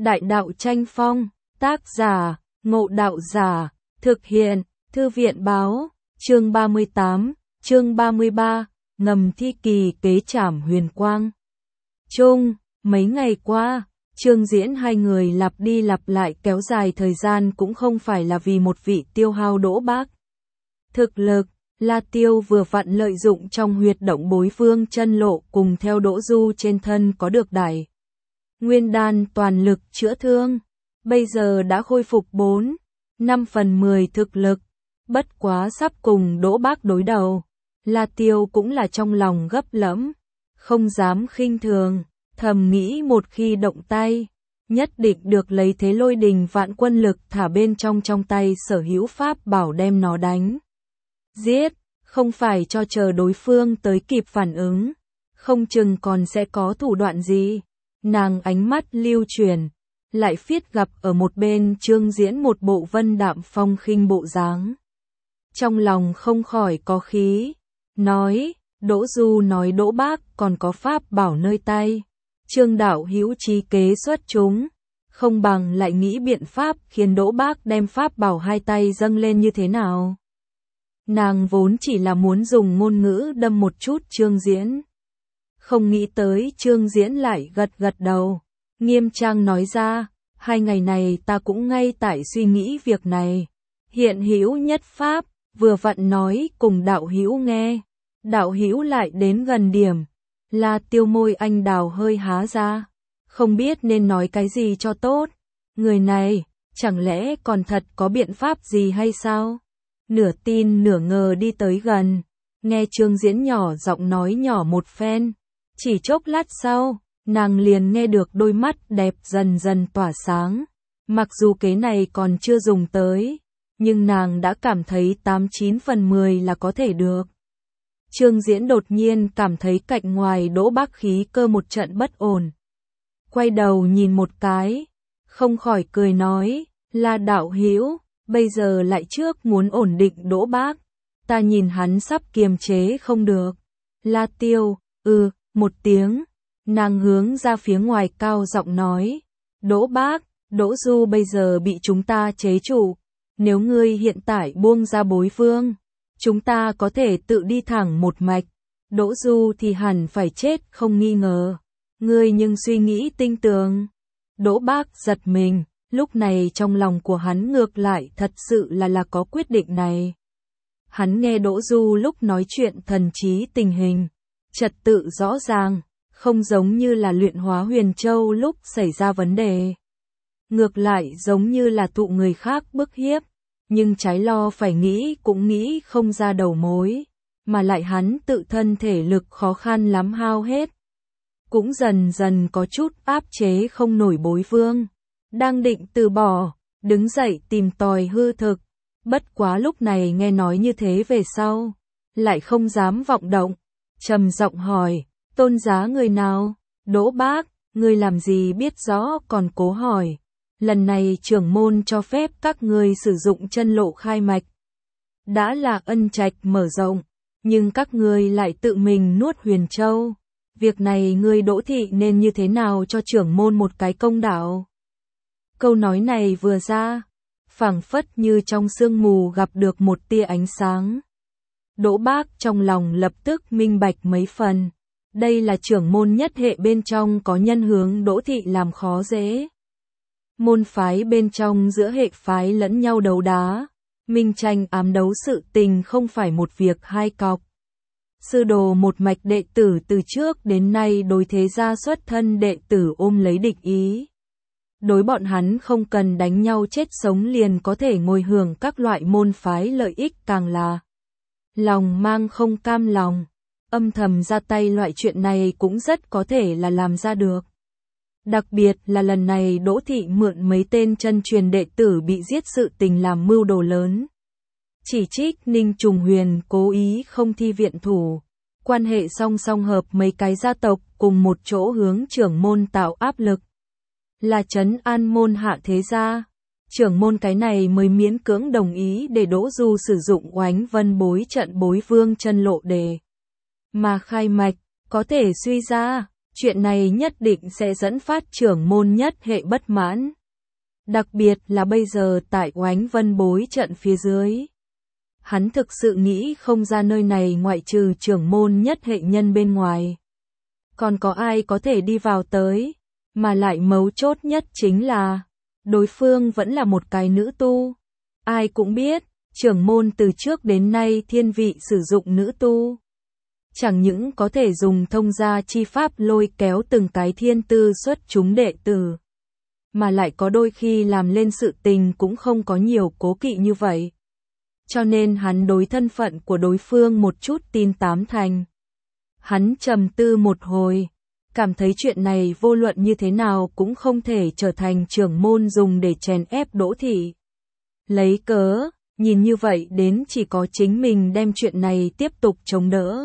Đại đạo tranh phong, tác giả, Ngộ Đạo Giả, thực hiện, Thư viện báo, chương 38, chương 33, ngầm thi kỳ kế trảm huyền quang. Chung, mấy ngày qua, Trương Diễn hai người lặp đi lặp lại kéo dài thời gian cũng không phải là vì một vị tiêu hao Đỗ Bác. Thực lực, La Tiêu vừa vặn lợi dụng trong huyệt động Bối Vương chân lộ cùng theo Đỗ Du trên thân có được Đại Nguyên Đan toàn lực chữa thương, bây giờ đã khôi phục 4/5 thực lực, bất quá sắp cùng Đỗ Bác đối đầu. La Tiêu cũng là trong lòng gấp lẫm, không dám khinh thường, thầm nghĩ một khi động tay, nhất định được lấy thế lôi đình vạn quân lực thả bên trong tay sở hữu pháp bảo đem nó đánh giết, không phải cho chờ đối phương tới kịp phản ứng, không chừng còn sẽ có thủ đoạn gì. Nàng ánh mắt lưu chuyển, lại phiết gặp ở một bên Trương Diễn một bộ vân đạm phong khinh bộ dáng. Trong lòng không khỏi có khí, nói, Đỗ Du nói Đỗ Bác còn có pháp bảo nơi tay. Trương đạo hữu trí kế xuất chúng, không bằng lại nghĩ biện pháp khiến Đỗ Bác đem pháp bảo hai tay dâng lên như thế nào. Nàng vốn chỉ là muốn dùng ngôn ngữ đâm một chút Trương Diễn. Không nghĩ tới Trương Diễn lại gật đầu, nghiêm trang nói ra, 2 ngày này ta cũng ngay tại suy nghĩ việc này. Hiện hữu nhất pháp, vừa vặn nói cùng đạo hữu nghe. Đạo hữu lại đến gần điểm, La Tiêu môi anh đào hơi há ra, không biết nên nói cái gì cho tốt. Người này, chẳng lẽ còn thật có biện pháp gì hay sao? Nửa tin nửa ngờ đi tới gần, nghe Trương Diễn nhỏ giọng nói nhỏ một phen. Chỉ chốc lát sau, nàng liền nghe được đôi mắt đẹp dần dần tỏa sáng. Mặc dù kế này còn chưa dùng tới, nhưng nàng đã cảm thấy 89/10 là có thể được. Trương Diễn đột nhiên cảm thấy cạnh ngoài Đỗ Bác khí cơ một trận bất ổn. Quay đầu nhìn một cái, không khỏi cười nói, là đạo hữu, bây giờ lại trước muốn ổn định Đỗ Bác. Ta nhìn hắn sắp kiềm chế không được. La Tiêu, một tiếng, nàng hướng ra phía ngoài cao giọng nói, Đỗ Bác, Đỗ Du bây giờ bị chúng ta chế trụ, nếu ngươi hiện tại buông ra Bối Vương, chúng ta có thể tự đi thẳng một mạch, Đỗ Du thì hẳn phải chết không nghi ngờ, ngươi nhưng suy nghĩ tinh tường. Đỗ Bác giật mình, lúc này trong lòng của hắn ngược lại thật sự là có quyết định này. Hắn nghe Đỗ Du lúc nói chuyện thần trí tình hình, trật tự rõ ràng, không giống như là luyện hóa huyền châu lúc xảy ra vấn đề. Ngược lại giống như là thụ người khác bức hiếp, nhưng trái lo phải nghĩ cũng nghĩ không ra đầu mối, mà lại hắn tự thân thể lực khó khăn lắm hao hết. Cũng dần dần có chút áp chế không nổi Bối Vương, đang định từ bỏ, đứng dậy tìm tòi hư thực, bất quá lúc này nghe nói như thế về sau, lại không dám vọng động. Trầm giọng hỏi, tôn giá người nào? Đỗ Bác, ngươi làm gì biết rõ còn cố hỏi. Lần này trưởng môn cho phép các ngươi sử dụng chân lộ khai mạch. Đã là ân trạch mở rộng, nhưng các ngươi lại tự mình nuốt huyền châu. Việc này ngươi Đỗ thị nên như thế nào cho trưởng môn một cái công đạo? Câu nói này vừa ra, phảng phất như trong sương mù gặp được một tia ánh sáng. Đỗ Bác trong lòng lập tức minh bạch mấy phần. Đây là trưởng môn nhất hệ bên trong có nhân hướng Đỗ thị làm khó dễ. Môn phái bên trong giữa hệ phái lẫn nhau đấu đá, minh tranh ám đấu sự tình không phải một việc hai cọc. Sư đồ một mạch đệ tử từ trước đến nay đối thế gia xuất thân đệ tử ôm lấy địch ý. Đối bọn hắn không cần đánh nhau chết sống liền có thể ngồi hưởng các loại môn phái lợi ích, càng là lòng mang không cam lòng, âm thầm ra tay loại chuyện này cũng rất có thể là làm ra được. Đặc biệt là lần này Đỗ thị mượn mấy tên chân truyền đệ tử bị giết sự tình làm mưu đồ lớn. Chỉ trích Ninh Trùng Huyền cố ý không thi viện thủ, quan hệ song song hợp mấy cái gia tộc cùng một chỗ hướng trưởng môn tạo áp lực. Là trấn an môn hạ thế gia. Trưởng môn cái này mới miễn cưỡng đồng ý để Đỗ Du sử dụng Oánh Vân bối trận Bối Vương chân lộ để mà khai mạch, có thể suy ra, Chuyện này nhất định sẽ dẫn phát trưởng môn nhất hệ bất mãn. Đặc biệt là bây giờ tại Oánh Vân bối trận phía dưới. Hắn thực sự nghĩ không ra nơi này ngoại trừ trưởng môn nhất hệ nhân bên ngoài. Còn có ai có thể đi vào tới, mà lại mấu chốt nhất chính là, đối phương vẫn là một cái nữ tu. Ai cũng biết, trưởng môn từ trước đến nay thiên vị sử dụng nữ tu. Chẳng những có thể dùng thông gia chi pháp lôi kéo từng cái thiên tư xuất chúng đệ tử, mà lại có đôi khi làm lên sự tình cũng không có nhiều cố kỵ như vậy. Cho nên hắn đối thân phận của đối phương một chút tin tám thành. Hắn trầm tư một hồi, cảm thấy chuyện này vô luận như thế nào cũng không thể trở thành trưởng môn dùng để chèn ép Đỗ Thị. Lấy cớ, nhìn như vậy đến chỉ có chính mình đem chuyện này tiếp tục chống đỡ.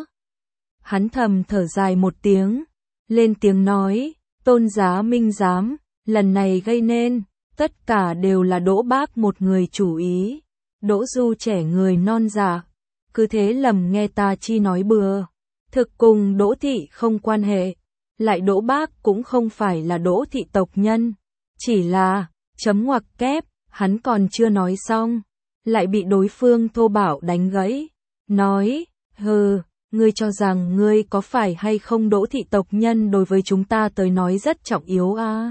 Hắn thầm thở dài một tiếng, lên tiếng nói, Tôn Giá Minh Giám, lần này gây nên, tất cả đều là Đỗ Bác một người chủ ý. Đỗ Du trẻ người non dạ, cứ thế lầm nghe ta chi nói bừa. Thực cùng Đỗ Thị không quan hệ, lại Đỗ Bác cũng không phải là Đỗ Thị tộc nhân. Chỉ là, chấm ngoặc kép, hắn còn chưa nói xong, lại bị đối phương thô bạo đánh gãy. Nói, hừ, ngươi cho rằng ngươi có phải hay không Đỗ Thị tộc nhân đối với chúng ta tới nói rất trọng yếu à?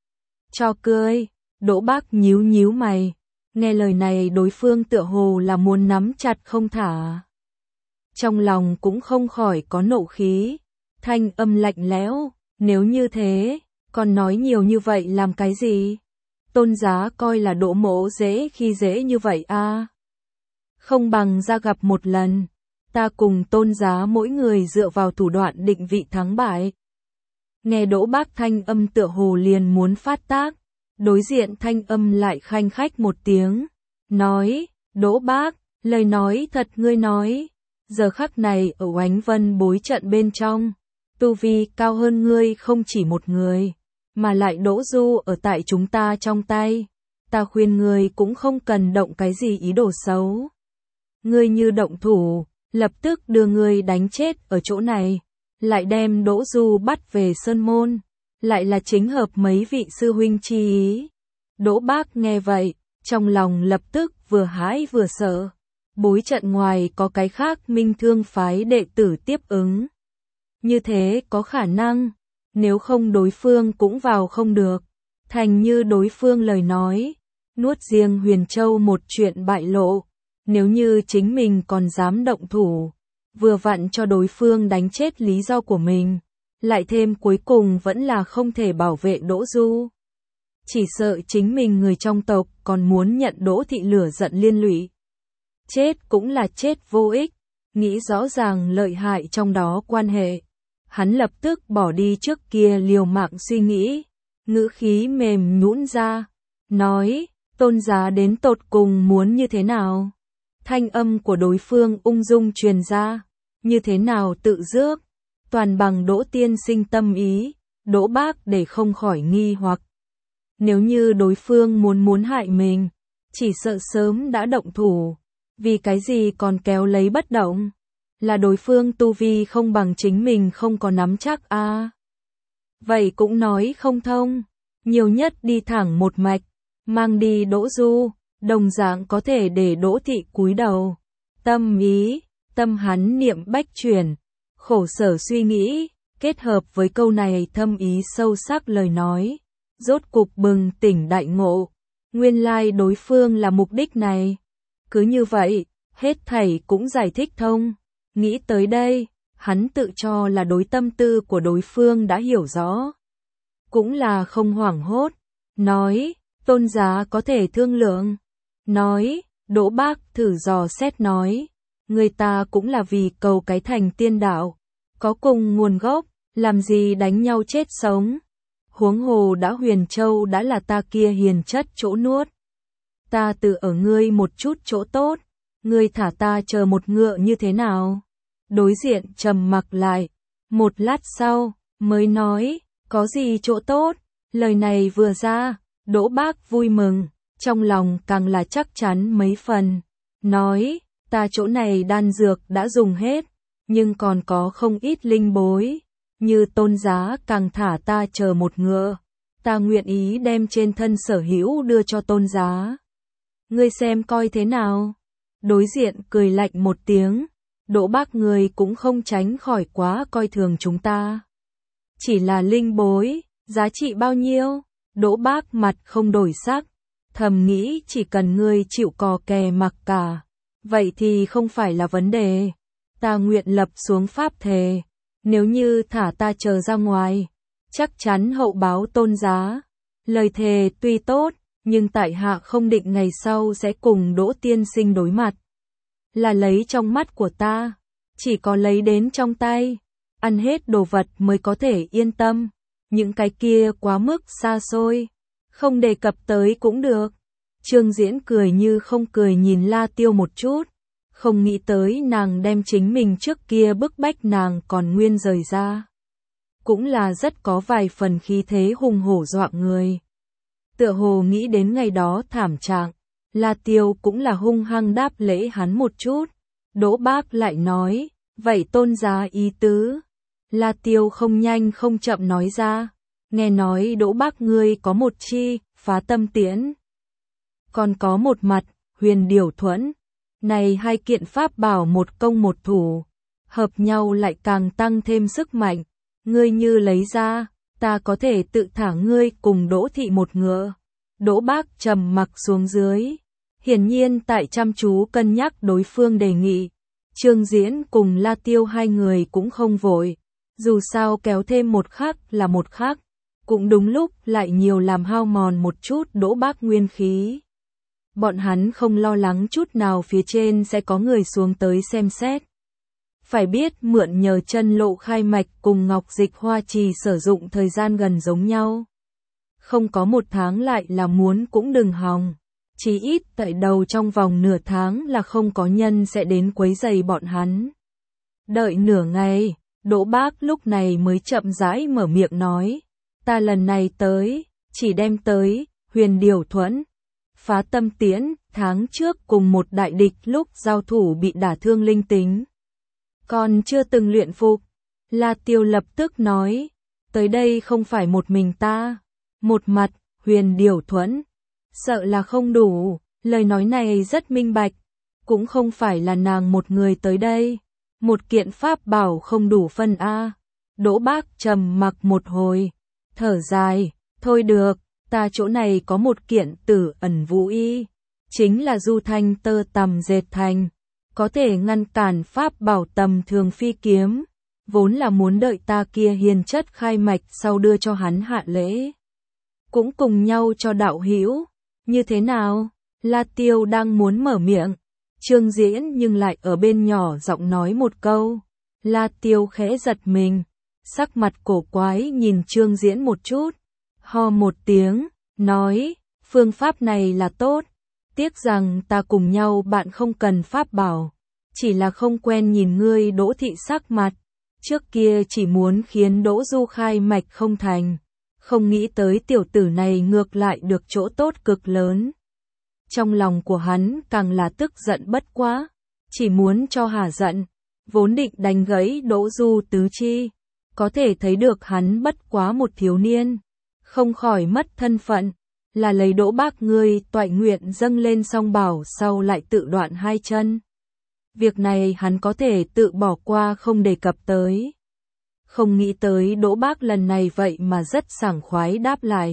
Cho cười, Đỗ Bác nhíu nhíu mày. Nghe lời này đối phương tựa hồ là muốn nắm chặt không thả. Trong lòng cũng không khỏi có nộ khí, thanh âm lạnh lẽo, nếu như thế, còn nói nhiều như vậy làm cái gì? Tôn Giá coi là Đỗ mỗ dễ khi dễ như vậy à? Không bằng ra gặp một lần, ta cùng Tôn Giá mỗi người dựa vào thủ đoạn định vị thắng bại. Nghe Đỗ Bác thanh âm tựa hồ liền muốn phát tác. Đối diện thanh âm lại khanh khách một tiếng, nói, Đỗ Bác, lời nói thật ngươi nói, giờ khắc này ở Oánh Vân bối trận bên trong, tu vi cao hơn ngươi không chỉ một người, mà lại Đỗ Du ở tại chúng ta trong tay, ta khuyên ngươi cũng không cần động cái gì ý đồ xấu. Ngươi như động thủ, lập tức đưa ngươi đánh chết ở chỗ này, lại đem Đỗ Du bắt về Sơn Môn. Lại là chính hợp mấy vị sư huynh chi ý. Đỗ Bác nghe vậy, trong lòng lập tức vừa hãi vừa sợ. Bối trận ngoài có cái khác Minh Thương phái đệ tử tiếp ứng. Như thế có khả năng, nếu không đối phương cũng vào không được. Thành như đối phương lời nói, nuốt riêng Huyền Châu một chuyện bại lộ. Nếu như chính mình còn dám động thủ, vừa vặn cho đối phương đánh chết lý do của mình. Lại thêm cuối cùng vẫn là không thể bảo vệ Đỗ Du. Chỉ sợ chính mình người trong tộc còn muốn nhận Đỗ Thị lửa giận liên lụy. Chết cũng là chết vô ích, nghĩ rõ ràng lợi hại trong đó quan hệ. Hắn lập tức bỏ đi trước kia liều mạng suy nghĩ, ngữ khí mềm nhũn ra, nói, Tôn Giá đến tột cùng muốn như thế nào? Thanh âm của đối phương ung dung truyền ra, như thế nào tự rước? Toàn bằng Đỗ tiên sinh tâm ý, Đỗ Bác để không khỏi nghi hoặc. Nếu như đối phương muốn hại mình, chỉ sợ sớm đã động thủ, vì cái gì còn kéo lấy bất động, là đối phương tu vi không bằng chính mình không có nắm chắc à. Vậy cũng nói không thông, nhiều nhất đi thẳng một mạch, mang đi Đỗ Du, đồng dạng có thể để Đỗ Thị cúi đầu. Tâm ý, tâm hắn niệm bách chuyển. Khổ sở suy nghĩ, kết hợp với câu này thâm ý sâu sắc lời nói, rốt cục bừng tỉnh đại ngộ, nguyên lai đối phương là mục đích này. Cứ như vậy, hết thảy cũng giải thích thông. Nghĩ tới đây, hắn tự cho là đối tâm tư của đối phương đã hiểu rõ. Cũng là không hoảng hốt, nói, Tôn Giá có thể thương lượng. Nói, Đỗ Bác thử dò xét nói. Người ta cũng là vì cầu cái thành tiên đạo, có cùng nguồn gốc, làm gì đánh nhau chết sống. Huống hồ đã Huyền Châu đã là ta kia hiền chất chỗ nuốt. Ta tự ở ngươi một chút chỗ tốt, ngươi thả ta chờ một ngựa như thế nào? Đối diện trầm mặc lại, một lát sau, mới nói, có gì chỗ tốt? Lời này vừa ra, Đỗ Bác vui mừng, trong lòng càng là chắc chắn mấy phần, nói, ta chỗ này đan dược đã dùng hết, nhưng còn có không ít linh bối, như Tôn Giá càng thả ta chờ một ngựa, ta nguyện ý đem trên thân sở hữu đưa cho Tôn Giá. Ngươi xem coi thế nào? Đối diện cười lạnh một tiếng, Đỗ Bác ngươi cũng không tránh khỏi quá coi thường chúng ta. Chỉ là linh bối, giá trị bao nhiêu? Đỗ Bác mặt không đổi sắc, thầm nghĩ chỉ cần ngươi chịu cò kè mặc cả, vậy thì không phải là vấn đề. Ta nguyện lập xuống pháp thề, nếu như thả ta chờ ra ngoài, chắc chắn hậu báo Tôn Giá. Lời thề tuy tốt, nhưng tại hạ không định ngày sau sẽ cùng Đỗ tiên sinh đối mặt. Là lấy trong mắt của ta, chỉ có lấy đến trong tay, ăn hết đồ vật mới có thể yên tâm. Những cái kia quá mức xa xôi, không đề cập tới cũng được. Trương Diễn cười như không cười nhìn La Tiêu một chút, không nghĩ tới nàng đem chính mình trước kia bức bách nàng còn nguyên rời ra. Cũng là rất có vài phần khí thế hùng hổ dọa người. Tựa hồ nghĩ đến ngày đó thảm trạng, La Tiêu cũng là hung hăng đáp lễ hắn một chút. Đỗ Bác lại nói, vậy Tôn Giá ý tứ. La Tiêu không nhanh không chậm nói ra, nghe nói Đỗ Bác ngươi có một chi, Phá Tâm Tiễn. Còn có một mặt, Huyền Điểu Thuẫn. Này hai kiện pháp bảo một công một thủ, hợp nhau lại càng tăng thêm sức mạnh. Ngươi như lấy ra, ta có thể tự thả ngươi cùng Đỗ thị một ngựa. Đỗ Bác trầm mặc xuống dưới, hiển nhiên tại chăm chú cân nhắc đối phương đề nghị. Trương Diễn cùng La Tiêu hai người cũng không vội, dù sao kéo thêm một khắc là một khắc, cũng đúng lúc lại nhiều làm hao mòn một chút Đỗ Bác nguyên khí. Bọn hắn không lo lắng chút nào phía trên sẽ có người xuống tới xem xét. Phải biết mượn nhờ chân lộ khai mạch cùng Ngọc Dịch Hoa Trì sử dụng thời gian gần giống nhau. Không có một tháng lại là muốn cũng đừng hòng. Chỉ ít tại đầu trong vòng nửa tháng là không có nhân sẽ đến quấy rầy bọn hắn. Đợi nửa ngày, Đỗ Bác lúc này mới chậm rãi mở miệng nói. Ta lần này tới, chỉ đem tới, Huyền Điểu Thuẫn. Phá Tâm Tiễn, tháng trước cùng một đại địch lúc giao thủ bị đả thương linh tính. Còn chưa từng luyện phục. La Tiêu lập tức nói, tới đây không phải một mình ta. Một mặt, Huyền Điểu Thuẫn. Sợ là không đủ, lời nói này rất minh bạch. Cũng không phải là nàng một người tới đây. Một kiện pháp bảo không đủ phân A. Đỗ Bác trầm mặc một hồi, thở dài, thôi được, ta chỗ này có một kiện Tử Ẩn Vũ Y, chính là du thanh tơ tằm dệt thành, có thể ngăn cản pháp bảo tầm thường phi kiếm, vốn là muốn đợi ta kia hiền chất khai mạch sau đưa cho hắn hạ lễ. Cũng cùng nhau cho đạo hữu, như thế nào? La Tiêu đang muốn mở miệng, Trương Diễn nhưng lại ở bên nhỏ giọng nói một câu. La Tiêu khẽ giật mình, sắc mặt cổ quái nhìn Trương Diễn một chút, ho một tiếng, nói, phương pháp này là tốt, tiếc rằng ta cùng nhau bạn không cần pháp bảo, chỉ là không quen nhìn ngươi Đỗ thị sắc mặt, trước kia chỉ muốn khiến Đỗ Du khai mạch không thành, không nghĩ tới tiểu tử này ngược lại được chỗ tốt cực lớn. Trong lòng của hắn càng là tức giận bất quá, chỉ muốn cho hả giận, vốn định đánh gãy Đỗ Du tứ chi, có thể thấy được hắn bất quá một thiếu niên, không khỏi mất thân phận, là lấy Đỗ Bác ngươi toại nguyện dâng lên song bảo sau lại tự đoạn hai chân. Việc này hắn có thể tự bỏ qua không đề cập tới. Không nghĩ tới Đỗ Bác lần này vậy mà rất sảng khoái đáp lại.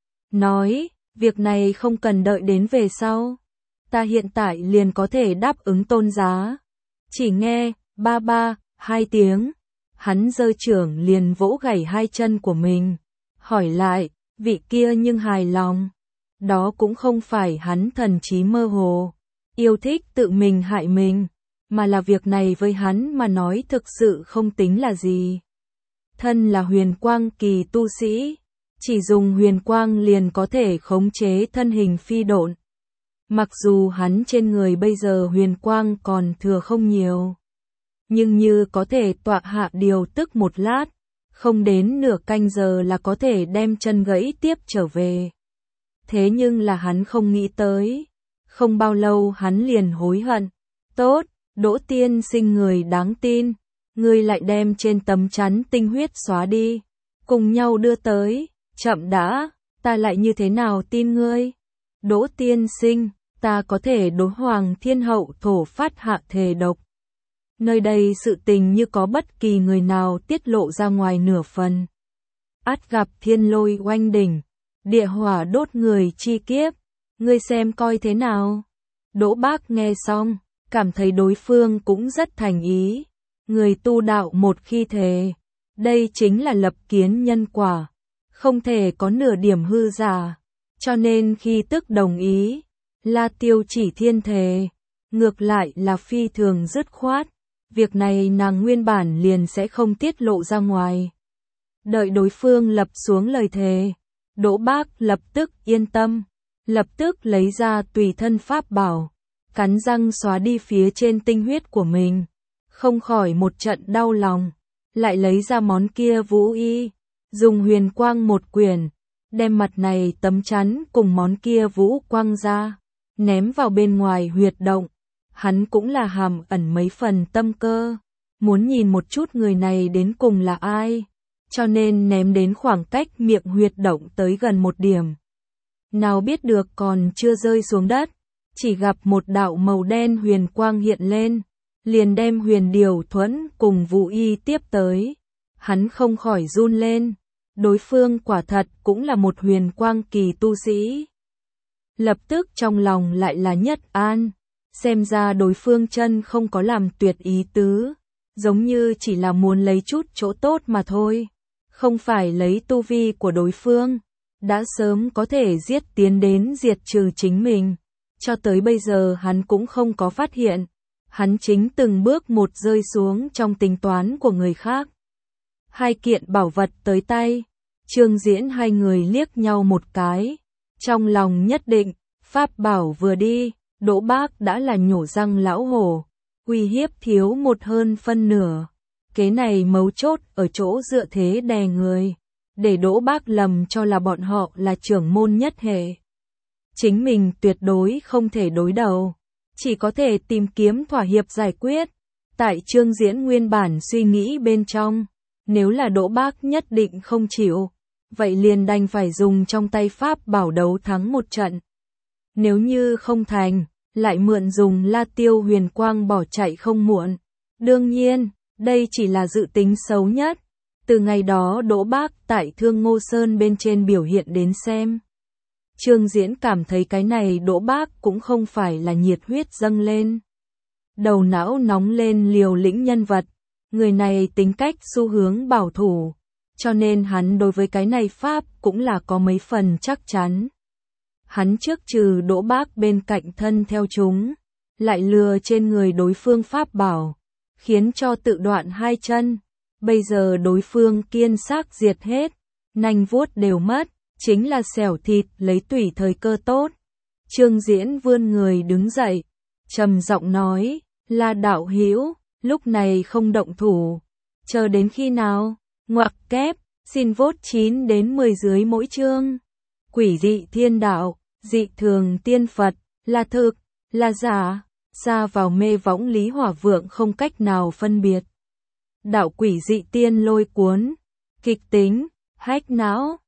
Nói, việc này không cần đợi đến về sau. Ta hiện tại liền có thể đáp ứng Tôn Giá. Chỉ nghe, ba ba, hai tiếng. Hắn giơ trưởng liền vỗ gãy hai chân của mình. Hỏi lại, vị kia nhưng hài lòng. Đó cũng không phải hắn thần trí mơ hồ. Yêu thích tự mình hại mình. Mà là việc này với hắn mà nói thực sự không tính là gì. Thân là huyền quang kỳ tu sĩ, chỉ dùng huyền quang liền có thể khống chế thân hình phi độn. Mặc dù hắn trên người bây giờ huyền quang còn thừa không nhiều, nhưng như có thể tọa hạ điều tức một lát, không đến nửa canh giờ là có thể đem chân gãy tiếp trở về. Thế nhưng là hắn không nghĩ tới, không bao lâu hắn liền hối hận. Tốt, Đỗ tiên sinh người đáng tin, ngươi lại đem trên tấm chắn tinh huyết xóa đi, cùng nhau đưa tới, chậm đã, ta lại như thế nào tin ngươi? Đỗ tiên sinh, ta có thể đối Hoàng Thiên Hậu thổ phát hạ thề độc. Nơi đây sự tình như có bất kỳ người nào tiết lộ ra ngoài nửa phần. Át gặp thiên lôi oanh đỉnh, địa hỏa đốt người chi kiếp, ngươi xem coi thế nào. Đỗ Bác nghe xong, cảm thấy đối phương cũng rất thành ý. Người tu đạo một khi thề, đây chính là lập kiến nhân quả, không thể có nửa điểm hư giả. Cho nên khi tức đồng ý, La Tiêu chỉ thiên thề, ngược lại là phi thường dứt khoát. Việc này nàng nguyên bản liền sẽ không tiết lộ ra ngoài. Đợi đối phương lập xuống lời thề, Đỗ Bác lập tức yên tâm, lập tức lấy ra tùy thân pháp bảo, cắn răng xóa đi phía trên tinh huyết của mình, không khỏi một trận đau lòng, lại lấy ra món kia vũ y, dùng huyền quang một quyển, đem mặt này tấm chắn cùng món kia vũ quang ra, ném vào bên ngoài huyệt động. Hắn cũng là hàm ẩn mấy phần tâm cơ, muốn nhìn một chút người này đến cùng là ai, cho nên ném đến khoảng cách miệng huyệt động tới gần một điểm. Nào biết được còn chưa rơi xuống đất, chỉ gặp một đạo màu đen huyền quang hiện lên, liền đem huyền điều thuẫn cùng vũ y tiếp tới. Hắn không khỏi run lên, đối phương quả thật cũng là một huyền quang kỳ tu sĩ. Lập tức trong lòng lại là nhất an. Xem ra đối phương chân không có làm tuyệt ý tứ, giống như chỉ là muốn lấy chút chỗ tốt mà thôi, không phải lấy tu vi của đối phương, đã sớm có thể giết tiến đến diệt trừ chính mình. Cho tới bây giờ hắn cũng không có phát hiện, hắn chính từng bước một rơi xuống trong tính toán của người khác. Hai kiện bảo vật tới tay, Trương Diễn hai người liếc nhau một cái, trong lòng nhất định, pháp bảo vừa đi. Đỗ Bác đã là nhổ răng lão hổ, uy hiếp thiếu một hơn phân nửa. Kế này mấu chốt ở chỗ dựa thế đè người, để Đỗ Bác lầm cho là bọn họ là trưởng môn nhất hệ. Chính mình tuyệt đối không thể đối đầu, chỉ có thể tìm kiếm thỏa hiệp giải quyết. Tại Trương Diễn nguyên bản suy nghĩ bên trong, nếu là Đỗ Bác nhất định không chịu, vậy liền đành phải dùng trong tay pháp bảo đấu thắng một trận. Nếu như không thành, lại mượn dùng La Tiêu huyền quang bỏ chạy không muộn. Đương nhiên, đây chỉ là dự tính xấu nhất. Từ ngày đó Đỗ Bác tại Thương Ngô Sơn bên trên biểu hiện đến xem. Trương Diễn cảm thấy cái này Đỗ Bác cũng không phải là nhiệt huyết dâng lên. Đầu não nóng lên liều lĩnh nhân vật. Người này tính cách xu hướng bảo thủ. Cho nên hắn đối với cái này pháp cũng là có mấy phần chắc chắn. Hắn trước trừ Đỗ Bác bên cạnh thân theo chúng, lại lừa trên người đối phương pháp bảo, khiến cho tự đoạn hai chân. Bây giờ đối phương kiên xác diệt hết, nanh vuốt đều mất, chính là xẻo thịt lấy tùy thời cơ tốt. Trương Diễn vươn người đứng dậy, trầm giọng nói, La đạo hữu, lúc này không động thủ, chờ đến khi nào? Ngoặc kép, xin vote 9 đến 10 dưới mỗi chương. Quỷ dị thiên đạo, dị thường tiên Phật, là thực, là giả, xa vào mê võng Lý Hỏa Vượng không cách nào phân biệt. Đạo quỷ dị tiên lôi cuốn, kịch tính, hách não.